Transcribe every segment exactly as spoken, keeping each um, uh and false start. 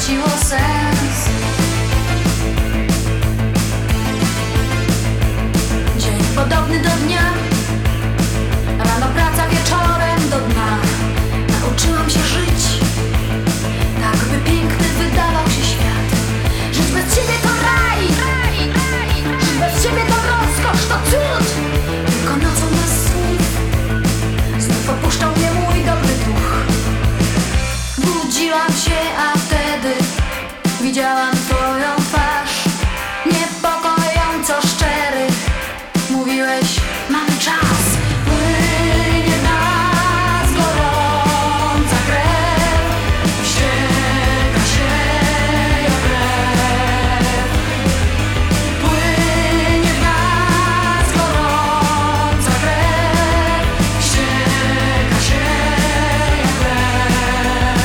straciło sens. Dzień podobny do dnia, rano praca, wieczorem do dna. Nauczyłam się żyć tak, by piękny wydawał się świat. Żyć bez ciebie to raj, żyć bez ciebie to rozkosz, to cud. Tylko nocą bez słów znów opuszczał mnie mój dobry duch. Budziłam się, a wtedy widziałam twoją twarz, niepokojąco szczery. Mówiłeś, mamy czas. Płynie w nas gorąca krew, ścieka się jak krew. Płynie w nas gorąca krew, ścieka się jak krew.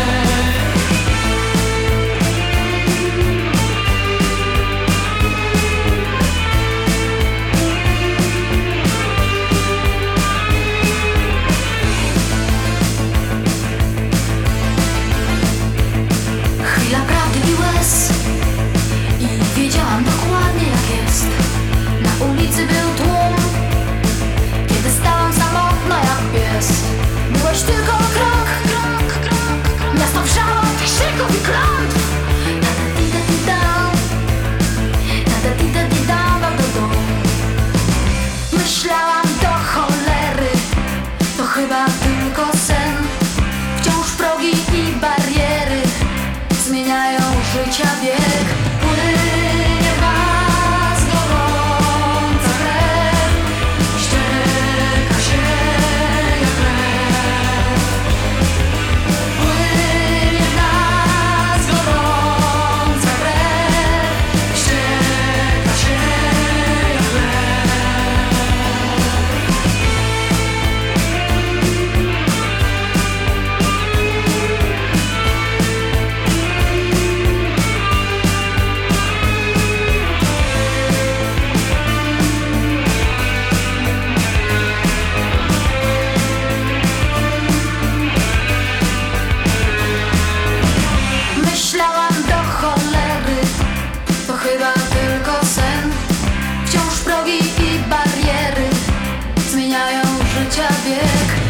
Chwila prawdy i łez, i wiedziałam dokładnie jak jest. Na ulicy był tłum, kiedy stałam samotna jak pies. Byłeś tylko o krok, krok, krok. Miasto wrzało od krzyków i klątw. Ta-da-di-da-di-dam, ta-da-di-da-di-dam, do Myślałam do cholery, to chyba tylko sen. Wciąż progi i bariery zmieniają życia bieg. Płynie w nas gorąca krew, ścieka się jak krew. Płynie w nas gorąca krew, ścieka się jak krew. Myślałam do cholery, to chyba tylko sen. Wciąż progi i bariery zmieniają życia bieg.